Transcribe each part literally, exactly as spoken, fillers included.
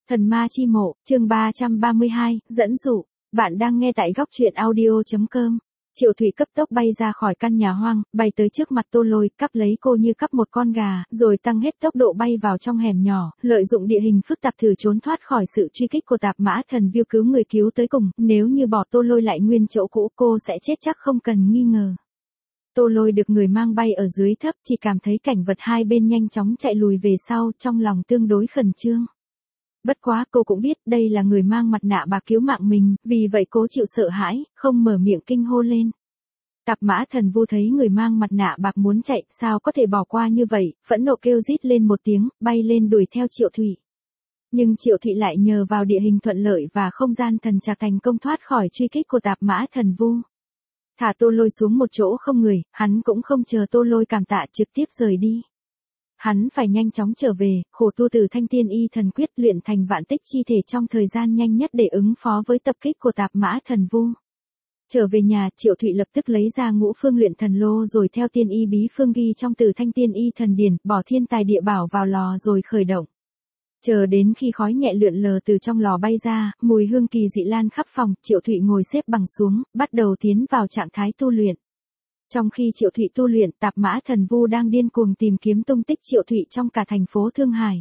Thần ma chi mộ, chương ba trăm ba mươi hai, dẫn dụ. Bạn đang nghe tại góc truyện audio chấm com. Triệu Thụy cấp tốc bay ra khỏi căn nhà hoang, bay tới trước mặt Tô Lôi, cắp lấy cô như cắp một con gà, rồi tăng hết tốc độ bay vào trong hẻm nhỏ, lợi dụng địa hình phức tạp thử trốn thoát khỏi sự truy kích của Tạp Mã Thần Viu, cứu người cứu tới cùng, nếu như bỏ Tô Lôi lại nguyên chỗ cũ cô sẽ chết chắc không cần nghi ngờ. Tô Lôi được người mang bay ở dưới thấp, chỉ cảm thấy cảnh vật hai bên nhanh chóng chạy lùi về sau, trong lòng tương đối khẩn trương. Bất quá cô cũng biết đây là người mang mặt nạ bạc cứu mạng mình, vì vậy cố chịu sợ hãi, không mở miệng kinh hô lên. Tạp Mã Thần Vu thấy người mang mặt nạ bạc muốn chạy, sao có thể bỏ qua như vậy, phẫn nộ kêu rít lên một tiếng, bay lên đuổi theo Triệu Thụy. Nhưng Triệu Thụy lại nhờ vào địa hình thuận lợi và không gian thần trạc thành công thoát khỏi truy kích của Tạp Mã Thần Vu. Thả Tô Lôi xuống một chỗ không người, hắn cũng không chờ Tô Lôi cảm tạ, trực tiếp rời đi. Hắn phải nhanh chóng trở về, khổ tu từ Thanh Tiên Y Thần Quyết luyện thành vạn tích chi thể trong thời gian nhanh nhất để ứng phó với tập kích của Tạp Mã Thần Vu. Trở về nhà, Triệu Thụy lập tức lấy ra Ngũ Phương luyện thần lô rồi theo tiên y bí phương ghi trong từ Thanh Tiên Y Thần Điển, bỏ thiên tài địa bảo vào lò rồi khởi động. Chờ đến khi khói nhẹ lượn lờ từ trong lò bay ra, mùi hương kỳ dị lan khắp phòng, Triệu Thụy ngồi xếp bằng xuống, bắt đầu tiến vào trạng thái tu luyện. Trong khi Triệu Thụy tu luyện, Tạp Mã Thần Vu đang điên cuồng tìm kiếm tung tích Triệu Thụy trong cả thành phố Thương Hải.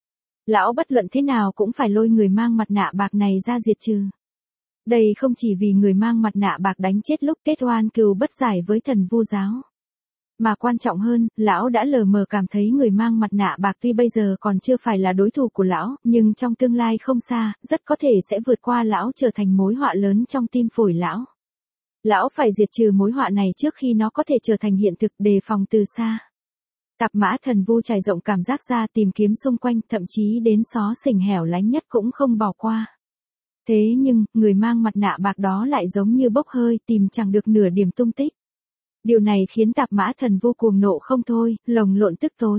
Lão bất luận thế nào cũng phải lôi người mang mặt nạ bạc này ra diệt trừ. Đây không chỉ vì người mang mặt nạ bạc đánh chết lúc kết oan cừu bất giải với Thần Vu giáo. Mà quan trọng hơn, lão đã lờ mờ cảm thấy người mang mặt nạ bạc tuy bây giờ còn chưa phải là đối thủ của lão, nhưng trong tương lai không xa, rất có thể sẽ vượt qua lão trở thành mối họa lớn trong tim phổi lão. Lão phải diệt trừ mối họa này trước khi nó có thể trở thành hiện thực, đề phòng từ xa. Tạp Mã Thần Vu trải rộng cảm giác ra tìm kiếm xung quanh, thậm chí đến xó xỉnh hẻo lánh nhất cũng không bỏ qua. Thế nhưng, người mang mặt nạ bạc đó lại giống như bốc hơi, tìm chẳng được nửa điểm tung tích. Điều này khiến Tạp Mã Thần Vu cuồng nộ không thôi, lồng lộn tức tối.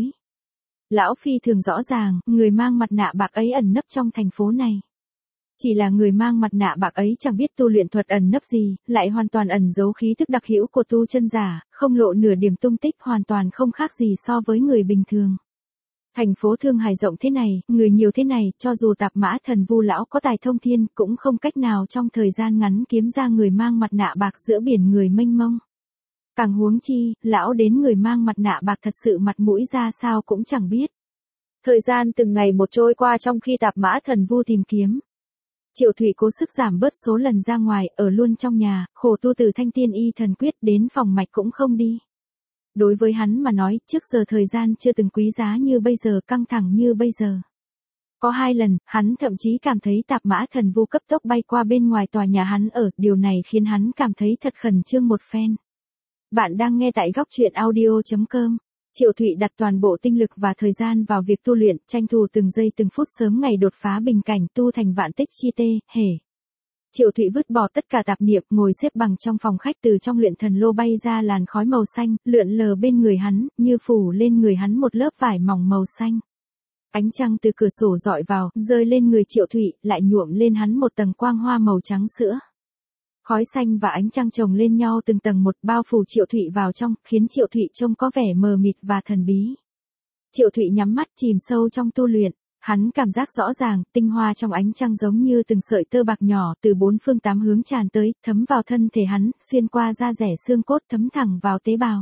Lão phi thường rõ ràng, người mang mặt nạ bạc ấy ẩn nấp trong thành phố này. Chỉ là người mang mặt nạ bạc ấy chẳng biết tu luyện thuật ẩn nấp gì, lại hoàn toàn ẩn giấu khí thức đặc hữu của tu chân giả, không lộ nửa điểm tung tích, hoàn toàn không khác gì so với người bình thường. Thành phố Thương Hải rộng thế này, người nhiều thế này, cho dù Tạp Mã Thần Vu lão có tài thông thiên, cũng không cách nào trong thời gian ngắn kiếm ra người mang mặt nạ bạc giữa biển người mênh mông. Càng huống chi, lão đến người mang mặt nạ bạc thật sự mặt mũi ra sao cũng chẳng biết. Thời gian từng ngày một trôi qua trong khi Tạp Mã Thần Vu tìm kiếm. Triệu Thụy cố sức giảm bớt số lần ra ngoài, ở luôn trong nhà, khổ tu từ Thanh Tiên Y Thần Quyết, đến phòng mạch cũng không đi. Đối với hắn mà nói, trước giờ thời gian chưa từng quý giá như bây giờ, căng thẳng như bây giờ. Có hai lần, hắn thậm chí cảm thấy Tạp Mã Thần Vu cấp tốc bay qua bên ngoài tòa nhà hắn ở, điều này khiến hắn cảm thấy thật khẩn trương một phen. Bạn đang nghe tại góc truyện audio chấm com. Triệu Thụy đặt toàn bộ tinh lực và thời gian vào việc tu luyện, tranh thủ từng giây từng phút sớm ngày đột phá bình cảnh, tu thành vạn tích chi tê, hề. Triệu Thụy vứt bỏ tất cả tạp niệm, ngồi xếp bằng trong phòng khách, từ trong luyện thần lô bay ra làn khói màu xanh, lượn lờ bên người hắn, như phủ lên người hắn một lớp vải mỏng màu xanh. Ánh trăng từ cửa sổ rọi vào, rơi lên người Triệu Thụy, lại nhuộm lên hắn một tầng quang hoa màu trắng sữa. Khói xanh và ánh trăng chồng lên nhau từng tầng một, bao phủ Triệu Thụy vào trong, khiến Triệu Thụy trông có vẻ mờ mịt và thần bí. Triệu Thụy nhắm mắt chìm sâu trong tu luyện, hắn cảm giác rõ ràng, tinh hoa trong ánh trăng giống như từng sợi tơ bạc nhỏ từ bốn phương tám hướng tràn tới, thấm vào thân thể hắn, xuyên qua da rẻ xương cốt, thấm thẳng vào tế bào.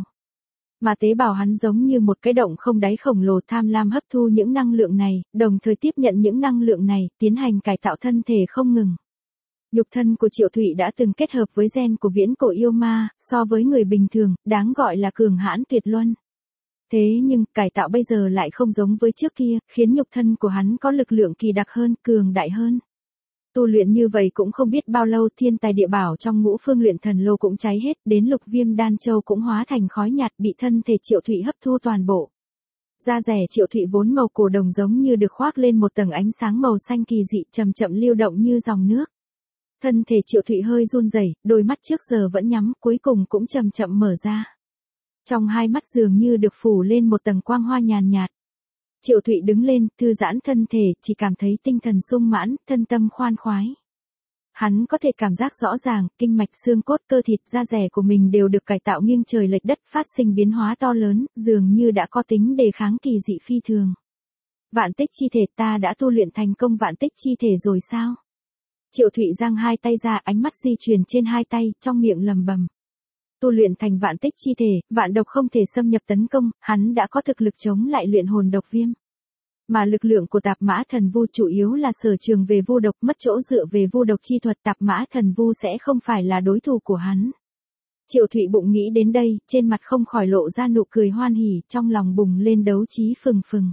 Mà tế bào hắn giống như một cái động không đáy khổng lồ, tham lam hấp thu những năng lượng này, đồng thời tiếp nhận những năng lượng này, tiến hành cải tạo thân thể không ngừng. Nhục thân của Triệu Thụy đã từng kết hợp với gen của viễn cổ yêu ma, so với người bình thường, đáng gọi là cường hãn tuyệt luân. Thế nhưng, cải tạo bây giờ lại không giống với trước kia, khiến nhục thân của hắn có lực lượng kỳ đặc hơn, cường đại hơn. Tu luyện như vậy cũng không biết bao lâu, thiên tài địa bảo trong Ngũ Phương luyện thần lô cũng cháy hết, đến Lục Viêm Đan Châu cũng hóa thành khói nhạt, bị thân thể Triệu Thụy hấp thu toàn bộ. Da rẻ Triệu Thụy vốn màu cổ đồng giống như được khoác lên một tầng ánh sáng màu xanh kỳ dị, chậm chậm lưu động như dòng nước. Thân thể Triệu Thụy hơi run rẩy, đôi mắt trước giờ vẫn nhắm, cuối cùng cũng chậm chậm mở ra. Trong hai mắt dường như được phủ lên một tầng quang hoa nhàn nhạt. Triệu Thụy đứng lên, thư giãn thân thể, chỉ cảm thấy tinh thần sung mãn, thân tâm khoan khoái. Hắn có thể cảm giác rõ ràng, kinh mạch xương cốt cơ thịt da rẻ của mình đều được cải tạo nghiêng trời lệch đất, phát sinh biến hóa to lớn, dường như đã có tính đề kháng kỳ dị phi thường. Vạn tích chi thể, ta đã tu luyện thành công vạn tích chi thể rồi sao? Triệu Thụy giang hai tay ra, ánh mắt di chuyển trên hai tay, trong miệng lầm bầm. Tu luyện thành vạn tích chi thể, vạn độc không thể xâm nhập tấn công, hắn đã có thực lực chống lại luyện hồn độc viêm. Mà lực lượng của tạp mã thần vu chủ yếu là sở trường về vu độc, mất chỗ dựa về vu độc chi thuật, tạp mã thần vu sẽ không phải là đối thủ của hắn. Triệu Thụy bụng nghĩ đến đây, trên mặt không khỏi lộ ra nụ cười hoan hỉ, trong lòng bùng lên đấu trí phừng phừng.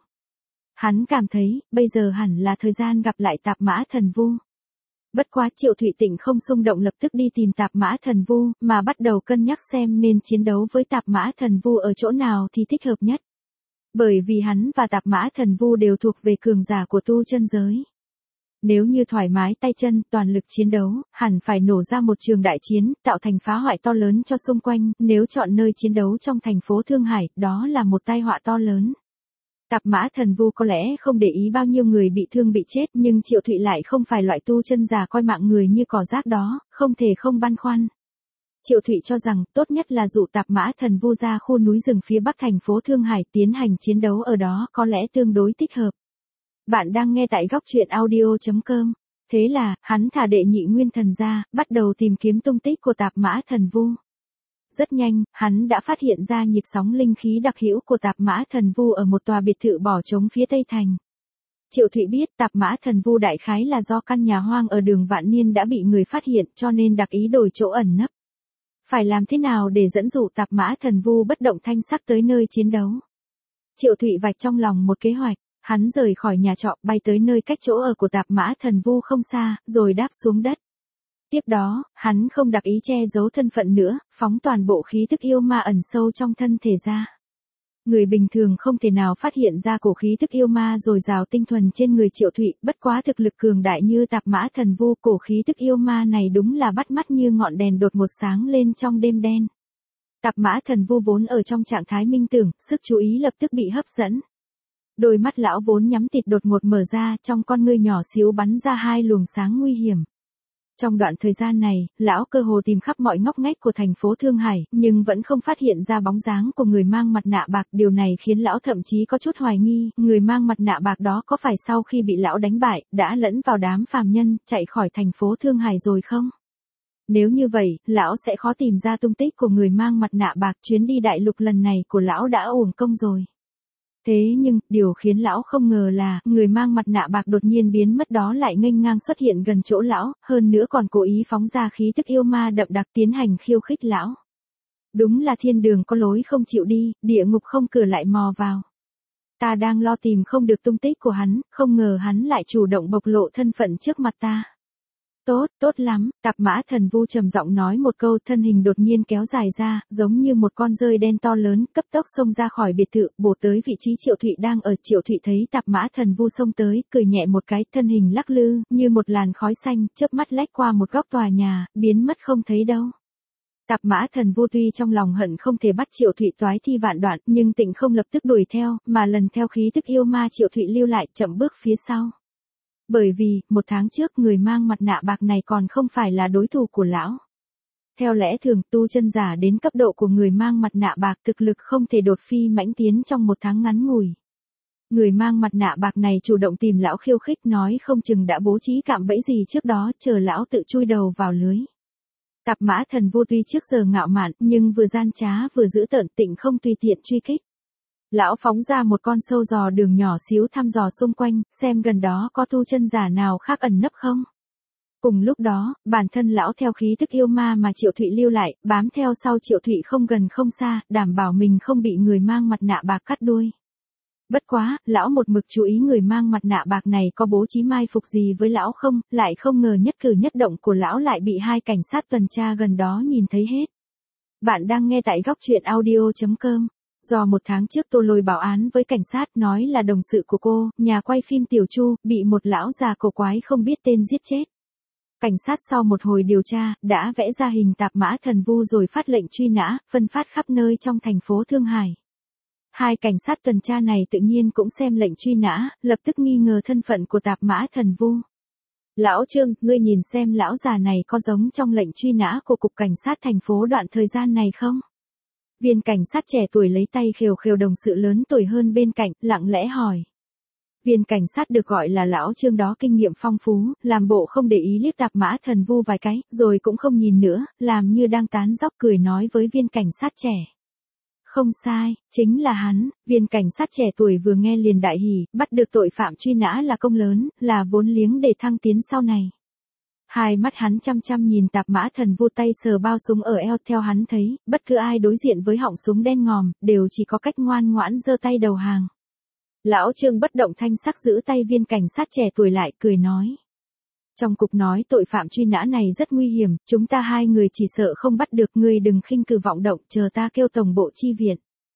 Hắn cảm thấy, bây giờ hẳn là thời gian gặp lại tạp mã thần vu. Bất quá Triệu Thụy Tịnh không xung động lập tức đi tìm tạp mã thần vu, mà bắt đầu cân nhắc xem nên chiến đấu với tạp mã thần vu ở chỗ nào thì thích hợp nhất. Bởi vì hắn và tạp mã thần vu đều thuộc về cường giả của tu chân giới. Nếu như thoải mái tay chân, toàn lực chiến đấu, hẳn phải nổ ra một trường đại chiến, tạo thành phá hoại to lớn cho xung quanh, nếu chọn nơi chiến đấu trong thành phố Thương Hải, đó là một tai họa to lớn. Tạp mã thần vu có lẽ không để ý bao nhiêu người bị thương bị chết, nhưng Triệu Thụy lại không phải loại tu chân giả coi mạng người như cỏ rác đó, không thể không băn khoăn. Triệu Thụy cho rằng, tốt nhất là dụ tạp mã thần vu ra khu núi rừng phía bắc thành phố Thương Hải tiến hành chiến đấu ở đó có lẽ tương đối thích hợp. Bạn đang nghe tại góc truyện audio chấm com. Thế là, hắn thả đệ nhị nguyên thần ra, bắt đầu tìm kiếm tung tích của tạp mã thần vu. Rất nhanh, hắn đã phát hiện ra nhịp sóng linh khí đặc hữu của tạp mã thần vu ở một tòa biệt thự bỏ trống phía tây thành. Triệu Thụy biết tạp mã thần vu đại khái là do căn nhà hoang ở đường Vạn Niên đã bị người phát hiện cho nên đặc ý đổi chỗ ẩn nấp. Phải làm thế nào để dẫn dụ tạp mã thần vu bất động thanh sắc tới nơi chiến đấu? Triệu Thụy vạch trong lòng một kế hoạch, hắn rời khỏi nhà trọ bay tới nơi cách chỗ ở của tạp mã thần vu không xa, rồi đáp xuống đất. Tiếp đó, hắn không đặc ý che giấu thân phận nữa, phóng toàn bộ khí tức yêu ma ẩn sâu trong thân thể ra. Người bình thường không thể nào phát hiện ra cổ khí tức yêu ma dồi dào tinh thuần trên người Triệu Thụy, bất quá thực lực cường đại như tạp mã thần vu, cổ khí tức yêu ma này đúng là bắt mắt như ngọn đèn đột ngột sáng lên trong đêm đen. Tạp mã thần vu vốn ở trong trạng thái minh tưởng, sức chú ý lập tức bị hấp dẫn. Đôi mắt lão vốn nhắm tịt đột ngột mở ra, trong con ngươi nhỏ xíu bắn ra hai luồng sáng nguy hiểm. Trong đoạn thời gian này, lão cơ hồ tìm khắp mọi ngóc ngách của thành phố Thương Hải, nhưng vẫn không phát hiện ra bóng dáng của người mang mặt nạ bạc. Điều này khiến lão thậm chí có chút hoài nghi, người mang mặt nạ bạc đó có phải sau khi bị lão đánh bại, đã lẫn vào đám phàm nhân, chạy khỏi thành phố Thương Hải rồi không? Nếu như vậy, lão sẽ khó tìm ra tung tích của người mang mặt nạ bạc. Chuyến đi đại lục lần này của lão đã uổng công rồi. Thế nhưng, điều khiến lão không ngờ là, người mang mặt nạ bạc đột nhiên biến mất đó lại nghênh ngang xuất hiện gần chỗ lão, hơn nữa còn cố ý phóng ra khí tức yêu ma đậm đặc tiến hành khiêu khích lão. Đúng là thiên đường có lối không chịu đi, địa ngục không cửa lại mò vào. Ta đang lo tìm không được tung tích của hắn, không ngờ hắn lại chủ động bộc lộ thân phận trước mặt ta. Tốt, tốt lắm, tạp mã thần vu trầm giọng nói một câu, thân hình đột nhiên kéo dài ra, giống như một con dơi đen to lớn, cấp tốc xông ra khỏi biệt thự, bổ tới vị trí Triệu Thụy đang ở. Triệu Thụy thấy tạp mã thần vu xông tới, cười nhẹ một cái, thân hình lắc lư, như một làn khói xanh, chớp mắt lách qua một góc tòa nhà, biến mất không thấy đâu. Tạp mã thần vu tuy trong lòng hận không thể bắt Triệu Thụy toái thi vạn đoạn, nhưng Tịnh không lập tức đuổi theo, mà lần theo khí tức yêu ma Triệu Thụy lưu lại, chậm bước phía sau. Bởi vì, một tháng trước người mang mặt nạ bạc này còn không phải là đối thủ của lão. Theo lẽ thường, tu chân giả đến cấp độ của người mang mặt nạ bạc thực lực không thể đột phi mãnh tiến trong một tháng ngắn ngủi. Người mang mặt nạ bạc này chủ động tìm lão khiêu khích, nói không chừng đã bố trí cạm bẫy gì trước đó, chờ lão tự chui đầu vào lưới. Tạp mã thần vu tuy trước giờ ngạo mạn, nhưng vừa gian trá vừa dữ tợn, Tịnh không tùy tiện truy kích. Lão phóng ra một con sâu giò đường nhỏ xíu thăm dò xung quanh, xem gần đó có tu chân giả nào khác ẩn nấp không. Cùng lúc đó, bản thân lão theo khí tức yêu ma mà Triệu Thụy lưu lại, bám theo sau Triệu Thụy không gần không xa, đảm bảo mình không bị người mang mặt nạ bạc cắt đuôi. Bất quá, lão một mực chú ý người mang mặt nạ bạc này có bố trí mai phục gì với lão không, lại không ngờ nhất cử nhất động của lão lại bị hai cảnh sát tuần tra gần đó nhìn thấy hết. Bạn đang nghe tại góc truyện audio chấm com. Do một tháng trước Tô Lôi báo án với cảnh sát nói là đồng sự của cô, nhà quay phim Tiểu Chu, bị một lão già cổ quái không biết tên giết chết. Cảnh sát sau một hồi điều tra, đã vẽ ra hình tạp mã thần vu rồi phát lệnh truy nã, phân phát khắp nơi trong thành phố Thương Hải. Hai cảnh sát tuần tra này tự nhiên cũng xem lệnh truy nã, lập tức nghi ngờ thân phận của tạp mã thần vu. Lão Trương, ngươi nhìn xem lão già này có giống trong lệnh truy nã của cục cảnh sát thành phố đoạn thời gian này không? Viên cảnh sát trẻ tuổi lấy tay khều khều đồng sự lớn tuổi hơn bên cạnh, lặng lẽ hỏi. Viên cảnh sát được gọi là lão Trương đó kinh nghiệm phong phú, làm bộ không để ý liếc Tạp Mã Thần Vu vài cái, rồi cũng không nhìn nữa, làm như đang tán dóc cười nói với viên cảnh sát trẻ. Không sai, chính là hắn. Viên cảnh sát trẻ tuổi vừa nghe liền đại hỉ, bắt được tội phạm truy nã là công lớn, là vốn liếng để thăng tiến sau này. Hai mắt hắn chăm chăm nhìn Tạp Mã Thần Vu tay sờ bao súng ở eo, theo hắn thấy, bất cứ ai đối diện với họng súng đen ngòm, đều chỉ có cách ngoan ngoãn giơ tay đầu hàng. Lão Trương bất động thanh sắc giữ tay viên cảnh sát trẻ tuổi lại, cười nói. Trong cục nói tội phạm truy nã này rất nguy hiểm, chúng ta hai người chỉ sợ không bắt được, ngươi đừng khinh cử vọng động, chờ ta kêu tổng bộ chi viện.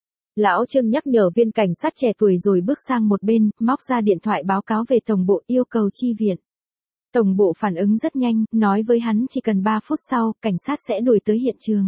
Lão Trương nhắc nhở viên cảnh sát trẻ tuổi rồi bước sang một bên, móc ra điện thoại báo cáo về tổng bộ yêu cầu chi viện. Tổng bộ phản ứng rất nhanh, nói với hắn chỉ cần ba phút sau, cảnh sát sẽ đuổi tới hiện trường.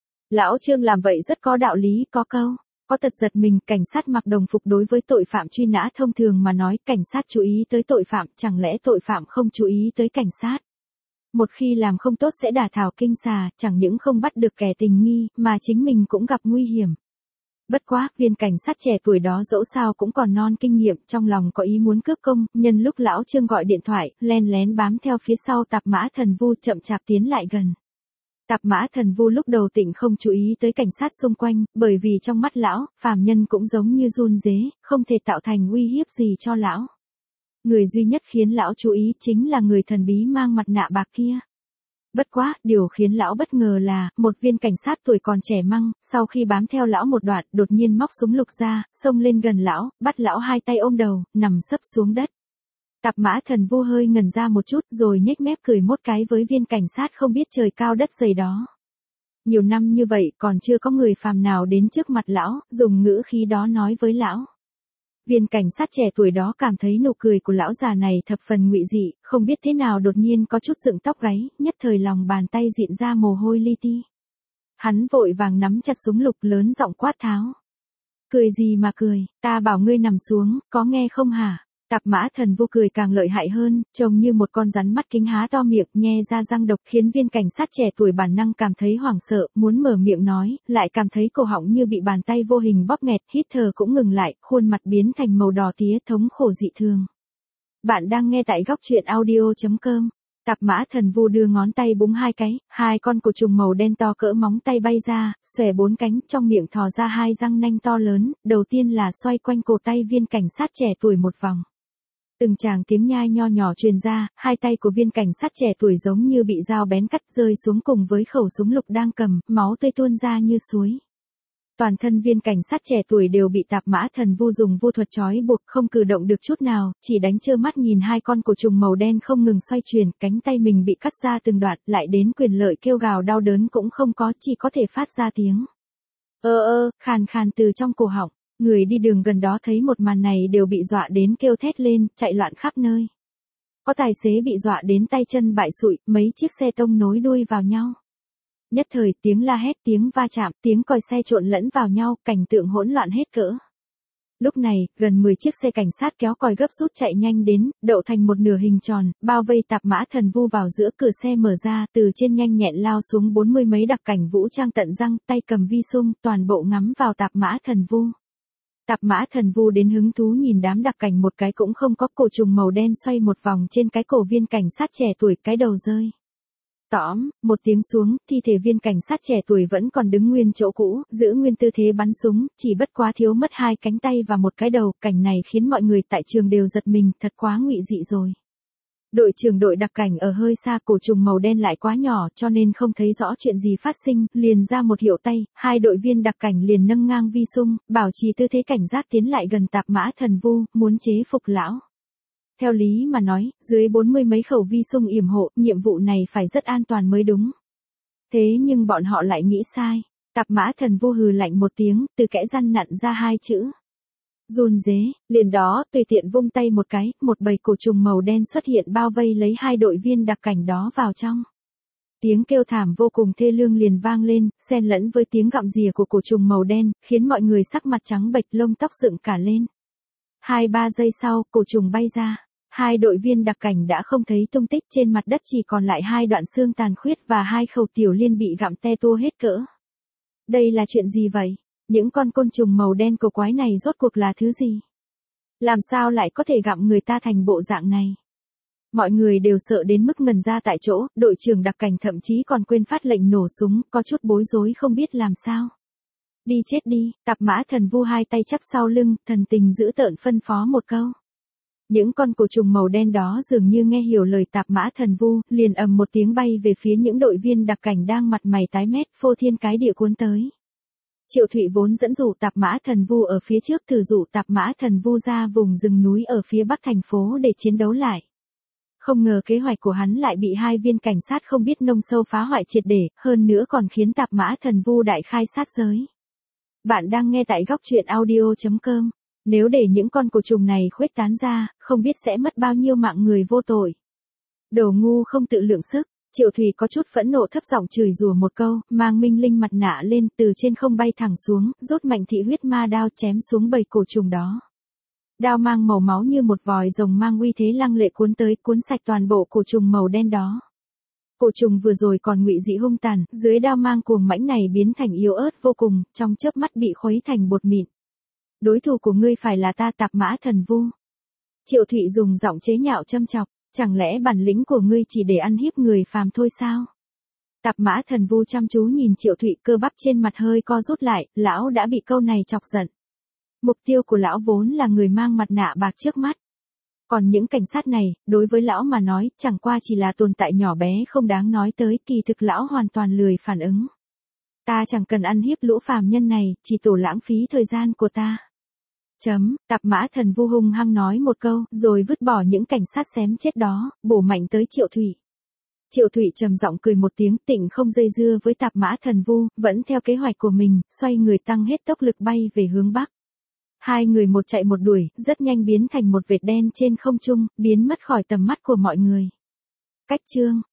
Lão Trương làm vậy rất có đạo lý, có câu. Có tật giật mình, cảnh sát mặc đồng phục đối với tội phạm truy nã thông thường mà nói, cảnh sát chú ý tới tội phạm, chẳng lẽ tội phạm không chú ý tới cảnh sát? Một khi làm không tốt sẽ đả thảo kinh xà, chẳng những không bắt được kẻ tình nghi, mà chính mình cũng gặp nguy hiểm. Bất quá, viên cảnh sát trẻ tuổi đó dẫu sao cũng còn non kinh nghiệm, trong lòng có ý muốn cướp công, nhân lúc lão Trương gọi điện thoại, len lén bám theo phía sau Tạp Mã Thần Vu chậm chạp tiến lại gần. Tạp Mã Thần Vu lúc đầu tịnh không chú ý tới cảnh sát xung quanh, bởi vì trong mắt lão, phàm nhân cũng giống như run rế, không thể tạo thành uy hiếp gì cho lão. Người duy nhất khiến lão chú ý chính là người thần bí mang mặt nạ bạc kia. Bất quá, điều khiến lão bất ngờ là, một viên cảnh sát tuổi còn trẻ măng, sau khi bám theo lão một đoạn, đột nhiên móc súng lục ra, xông lên gần lão, bắt lão hai tay ôm đầu, nằm sấp xuống đất. Tạp Mã Thần Vu hơi ngẩn ra một chút rồi nhếch mép cười một cái với viên cảnh sát không biết trời cao đất dày đó. Nhiều năm như vậy còn chưa có người phàm nào đến trước mặt lão, dùng ngữ khí đó nói với lão. Viên cảnh sát trẻ tuổi đó cảm thấy nụ cười của lão già này thập phần ngụy dị, không biết thế nào đột nhiên có chút dựng tóc gáy, nhất thời lòng bàn tay dịn ra mồ hôi li ti. Hắn vội vàng nắm chặt súng lục lớn giọng quát tháo. Cười gì mà cười, ta bảo ngươi nằm xuống, có nghe không hả? Tạp Mã Thần Vu cười càng lợi hại hơn, trông như một con rắn mắt kính há to miệng, nhe ra răng độc, khiến viên cảnh sát trẻ tuổi bản năng cảm thấy hoảng sợ, muốn mở miệng nói, lại cảm thấy cổ họng như bị bàn tay vô hình bóp nghẹt, hít thở cũng ngừng lại, khuôn mặt biến thành màu đỏ tía, thống khổ dị thường. Bạn đang nghe tại góc truyện audio chấm com. Tạp Mã Thần Vu đưa ngón tay búng hai cái, hai con cổ trùng màu đen to cỡ móng tay bay ra, xòe bốn cánh, trong miệng thò ra hai răng nanh to lớn, đầu tiên là xoay quanh cổ tay viên cảnh sát trẻ tuổi một vòng. Từng tràng tiếng nhai nho nhỏ truyền ra, hai tay của viên cảnh sát trẻ tuổi giống như bị dao bén cắt rơi xuống cùng với khẩu súng lục đang cầm, máu tươi tuôn ra như suối. Toàn thân viên cảnh sát trẻ tuổi đều bị Tạp Mã Thần Vu dùng vu thuật trói buộc, không cử động được chút nào, chỉ đánh trơ mắt nhìn hai con cổ trùng màu đen không ngừng xoay chuyển, cánh tay mình bị cắt ra từng đoạn, lại đến quyền lợi kêu gào đau đớn cũng không có, chỉ có thể phát ra tiếng ơ ơ, khàn khàn từ trong cổ họng. Người đi đường gần đó thấy một màn này đều bị dọa đến kêu thét lên, chạy loạn khắp nơi. Có tài xế bị dọa đến tay chân bại sụi, mấy chiếc xe tông nối đuôi vào nhau. Nhất thời tiếng la hét, tiếng va chạm, tiếng còi xe trộn lẫn vào nhau, cảnh tượng hỗn loạn hết cỡ. Lúc này, gần mười chiếc xe cảnh sát kéo còi gấp rút chạy nhanh đến, đậu thành một nửa hình tròn, bao vây Tạp Mã Thần Vu vào giữa, cửa xe mở ra, từ trên nhanh nhẹn lao xuống bốn mươi mấy đặc cảnh vũ trang tận răng, tay cầm vi sung, toàn bộ ngắm vào Tạp Mã Thần Vu. Tạp Mã Thần Vu đến hứng thú nhìn đám đặc cảnh một cái cũng không có, cổ trùng màu đen xoay một vòng trên cái cổ viên cảnh sát trẻ tuổi, cái đầu rơi. Tóm, một tiếng xuống, thi thể viên cảnh sát trẻ tuổi vẫn còn đứng nguyên chỗ cũ, giữ nguyên tư thế bắn súng, chỉ bất quá thiếu mất hai cánh tay và một cái đầu, cảnh này khiến mọi người tại trường đều giật mình, thật quá ngụy dị rồi. Đội trưởng đội đặc cảnh ở hơi xa, cổ trùng màu đen lại quá nhỏ cho nên không thấy rõ chuyện gì phát sinh, liền ra một hiệu tay, hai đội viên đặc cảnh liền nâng ngang vi sung, bảo trì tư thế cảnh giác tiến lại gần Tạp Mã Thần Vu, muốn chế phục lão. Theo lý mà nói, dưới bốn mươi mấy khẩu vi sung yểm hộ, nhiệm vụ này phải rất an toàn mới đúng. Thế nhưng bọn họ lại nghĩ sai. Tạp Mã Thần Vu hừ lạnh một tiếng, từ kẽ răng nặn ra hai chữ. Run rế, liền đó, tùy tiện vung tay một cái, một bầy cổ trùng màu đen xuất hiện bao vây lấy hai đội viên đặc cảnh đó vào trong. Tiếng kêu thảm vô cùng thê lương liền vang lên, xen lẫn với tiếng gặm rìa của cổ trùng màu đen, khiến mọi người sắc mặt trắng bệch, lông tóc dựng cả lên. Hai ba giây sau, cổ trùng bay ra. Hai đội viên đặc cảnh đã không thấy tung tích, trên mặt đất chỉ còn lại hai đoạn xương tàn khuyết và hai khẩu tiểu liên bị gặm te tua hết cỡ. Đây là chuyện gì vậy? Những con côn trùng màu đen cổ quái này rốt cuộc là thứ gì? Làm sao lại có thể gặm người ta thành bộ dạng này? Mọi người đều sợ đến mức ngần ra tại chỗ, đội trưởng đặc cảnh thậm chí còn quên phát lệnh nổ súng, có chút bối rối không biết làm sao. Đi chết đi, Tạp Mã Thần Vu hai tay chắp sau lưng, thần tình dữ tợn phân phó một câu. Những con cổ trùng màu đen đó dường như nghe hiểu lời Tạp Mã Thần Vu, liền ầm một tiếng bay về phía những đội viên đặc cảnh đang mặt mày tái mét, phô thiên cái địa cuốn tới. Triệu Thụy vốn dẫn dụ Tạp Mã Thần Vu ở phía trước thử dụ Tạp Mã Thần Vu ra vùng rừng núi ở phía bắc thành phố để chiến đấu lại. Không ngờ kế hoạch của hắn lại bị hai viên cảnh sát không biết nông sâu phá hoại triệt để, hơn nữa còn khiến Tạp Mã Thần Vu đại khai sát giới. Bạn đang nghe tại góc truyện audio chấm com. Nếu để những con cổ trùng này khuếch tán ra, không biết sẽ mất bao nhiêu mạng người vô tội. Đồ ngu không tự lượng sức, Triệu Thủy có chút phẫn nộ thấp giọng chửi rủa một câu, mang minh linh mặt nạ lên từ trên không bay thẳng xuống, rút mạnh thị huyết ma đao chém xuống bầy cổ trùng đó. Đao mang màu máu như một vòi rồng mang uy thế lăng lệ cuốn tới, cuốn sạch toàn bộ cổ trùng màu đen đó. Cổ trùng vừa rồi còn ngụy dị hung tàn, dưới đao mang cuồng mãnh này biến thành yếu ớt vô cùng, trong chớp mắt bị khuấy thành bột mịn. Đối thủ của ngươi phải là ta, Tạp Mã Thần Vu. Triệu Thụy dùng giọng chế nhạo châm chọc, chẳng lẽ bản lĩnh của ngươi chỉ để ăn hiếp người phàm thôi sao? Tạp Mã Thần Vu chăm chú nhìn Triệu Thụy, cơ bắp trên mặt hơi co rút lại, lão đã bị câu này chọc giận. Mục tiêu của lão vốn là người mang mặt nạ bạc trước mắt. Còn những cảnh sát này, đối với lão mà nói, chẳng qua chỉ là tồn tại nhỏ bé không đáng nói tới, kỳ thực lão hoàn toàn lười phản ứng. Ta chẳng cần ăn hiếp lũ phàm nhân này, chỉ tổ lãng phí thời gian của ta. Chấm, Tạp Mã Thần Vu hung hăng nói một câu, rồi vứt bỏ những cảnh sát xém chết đó, bổ mạnh tới Triệu Thụy. Triệu Thụy trầm giọng cười một tiếng, tịnh không dây dưa với Tạp Mã Thần Vu, vẫn theo kế hoạch của mình, xoay người tăng hết tốc lực bay về hướng bắc. Hai người một chạy một đuổi, rất nhanh biến thành một vệt đen trên không trung, biến mất khỏi tầm mắt của mọi người. Cách chương